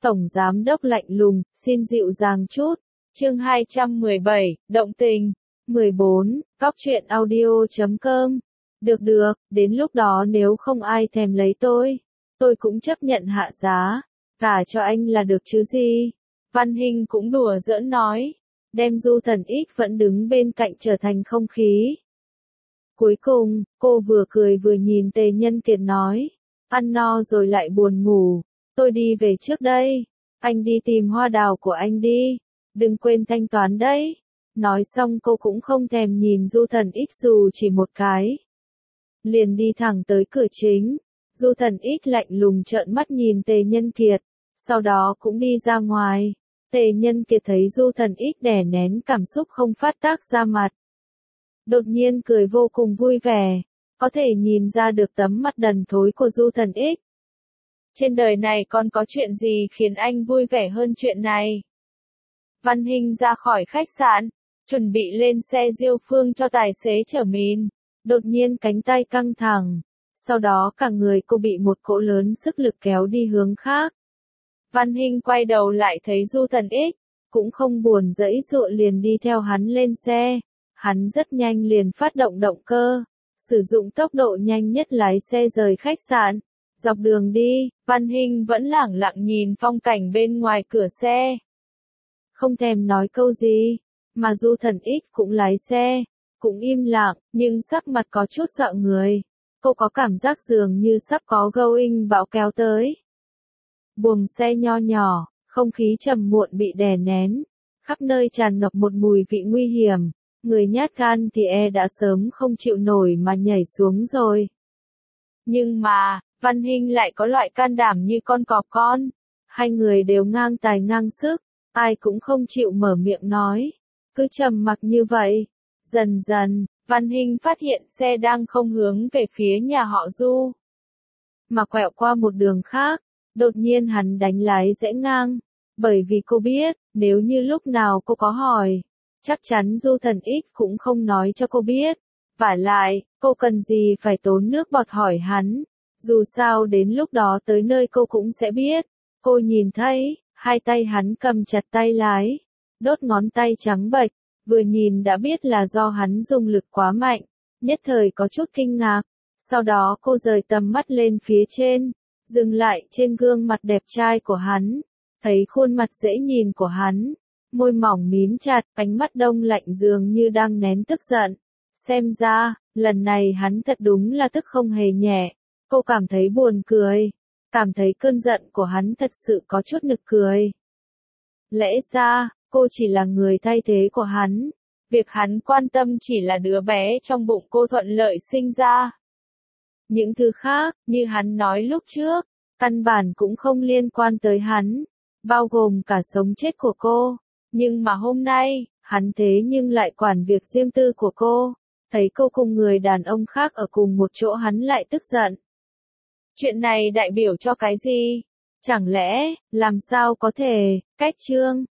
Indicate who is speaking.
Speaker 1: Tổng giám đốc lạnh lùng, xin dịu dàng chút. Chương 217, động tình. 14, cóc truyện audio.com. Được, đến lúc đó nếu không ai thèm lấy tôi cũng chấp nhận hạ giá, cả cho anh là được chứ gì. Văn Hinh cũng đùa giỡn nói, đem Du Thần X vẫn đứng bên cạnh trở thành không khí. Cuối cùng, cô vừa cười vừa nhìn Tề Nhân Kiệt nói, ăn no rồi lại buồn ngủ, tôi đi về trước đây, anh đi tìm hoa đào của anh đi, đừng quên thanh toán đấy. Nói xong cô cũng không thèm nhìn Du Thần X dù chỉ một cái. Liền đi thẳng tới cửa chính, Du Thần X lạnh lùng trợn mắt nhìn Tề Nhân Kiệt, sau đó cũng đi ra ngoài. Tề Nhân Kiệt thấy Du Thần X đè nén cảm xúc không phát tác ra mặt. Đột nhiên cười vô cùng vui vẻ, có thể nhìn ra được tấm mặt đần thối của Du Thần X. Trên đời này còn có chuyện gì khiến anh vui vẻ hơn chuyện này? Văn Hinh ra khỏi khách sạn, chuẩn bị lên xe Diêu Phương cho tài xế chở mìn. Đột nhiên cánh tay căng thẳng, sau đó cả người cô bị một cỗ lớn sức lực kéo đi hướng khác. Văn Hinh quay đầu lại thấy Du Thần X, cũng không buồn giãy giụa liền đi theo hắn lên xe. Hắn rất nhanh liền phát động động cơ, sử dụng tốc độ nhanh nhất lái xe rời khách sạn. Dọc đường đi, Văn Hinh vẫn lẳng lặng nhìn phong cảnh bên ngoài cửa xe. Không thèm nói câu gì, mà Du Thần X cũng lái xe, cũng im lặng, nhưng sắc mặt có chút sợ người. Cô có cảm giác dường như sắp có going bão kéo tới. Buồng xe nho nhỏ, không khí trầm muộn bị đè nén, khắp nơi tràn ngập một mùi vị nguy hiểm. Người nhát gan thì đã sớm không chịu nổi mà nhảy xuống rồi. Nhưng mà, Văn Hinh lại có loại can đảm như con cọp con. Hai người đều ngang tài ngang sức, ai cũng không chịu mở miệng nói. Cứ trầm mặc như vậy. Dần dần, Văn Hinh phát hiện xe đang không hướng về phía nhà họ Du, mà quẹo qua một đường khác. Đột nhiên hắn đánh lái rẽ ngang, bởi vì cô biết, nếu như lúc nào cô có hỏi, chắc chắn Du Thần X cũng không nói cho cô biết. Vả lại, cô cần gì phải tốn nước bọt hỏi hắn, dù sao đến lúc đó tới nơi cô cũng sẽ biết. Cô nhìn thấy, hai tay hắn cầm chặt tay lái, đốt ngón tay trắng bệch, vừa nhìn đã biết là do hắn dùng lực quá mạnh, nhất thời có chút kinh ngạc. Sau đó cô rời tầm mắt lên phía trên, dừng lại trên gương mặt đẹp trai của hắn, thấy khuôn mặt dễ nhìn của hắn, môi mỏng mím chặt, ánh mắt đông lạnh dường như đang nén tức giận. Xem ra, lần này hắn thật đúng là tức không hề nhẹ. Cô cảm thấy buồn cười, cảm thấy cơn giận của hắn thật sự có chút nực cười. Lẽ ra, cô chỉ là người thay thế của hắn, việc hắn quan tâm chỉ là đứa bé trong bụng cô thuận lợi sinh ra. Những thứ khác, như hắn nói lúc trước, căn bản cũng không liên quan tới hắn, bao gồm cả sống chết của cô. Nhưng mà hôm nay, hắn thế nhưng lại quản việc riêng tư của cô, thấy cô cùng người đàn ông khác ở cùng một chỗ hắn lại tức giận. Chuyện này đại biểu cho cái gì? Chẳng lẽ, làm sao có thể, cách chương